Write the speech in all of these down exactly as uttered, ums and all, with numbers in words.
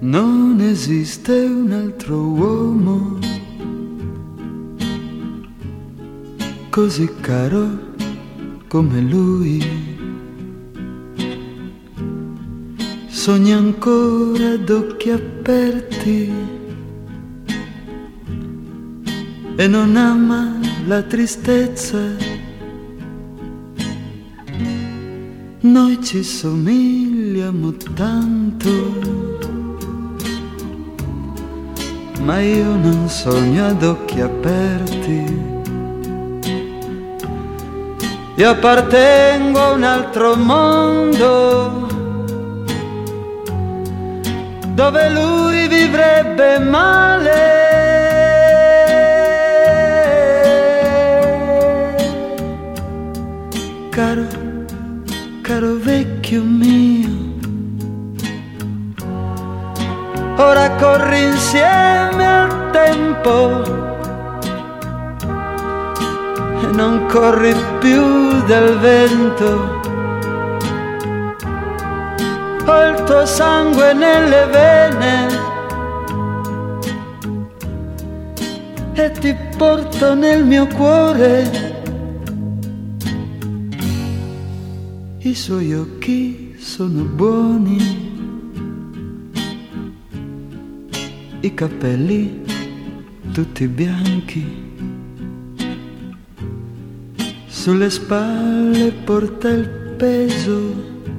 Non esiste un altro uomo così caro come lui. Sogna ancora d'occhi aperti e non ama la tristezza. Noi ci somigliamo tanto, ma io non sogno ad occhi aperti. Io appartengo a un altro mondo dove lui vivrebbe male. Caro, caro vecchio mio, ora corri insieme al tempo e non corri più del vento. Ho il tuo sangue nelle vene e ti porto nel mio cuore. I suoi occhi sono buoni, i capelli tutti bianchi, sulle spalle porta il peso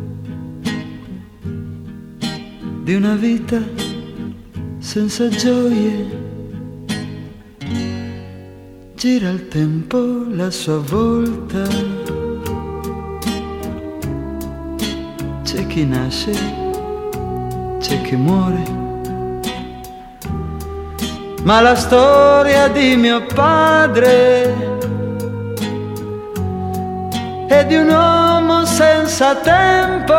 di una vita senza gioie. Gira il tempo la sua volta, c'è chi nasce, c'è chi muore, ma la storia di mio padre è di un uomo senza tempo.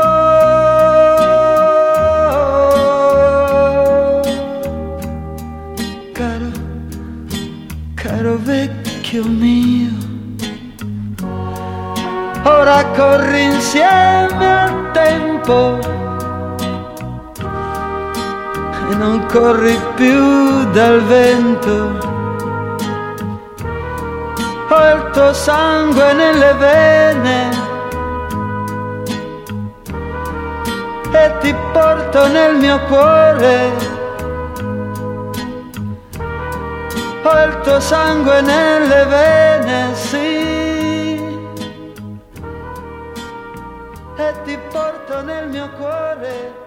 Caro, caro vecchio mio, ora corri insieme al tempo e non corri più dal vento. Ho il tuo sangue nelle vene e ti porto nel mio cuore. Ho il tuo sangue nelle vene, sì, e ti porto nel mio cuore.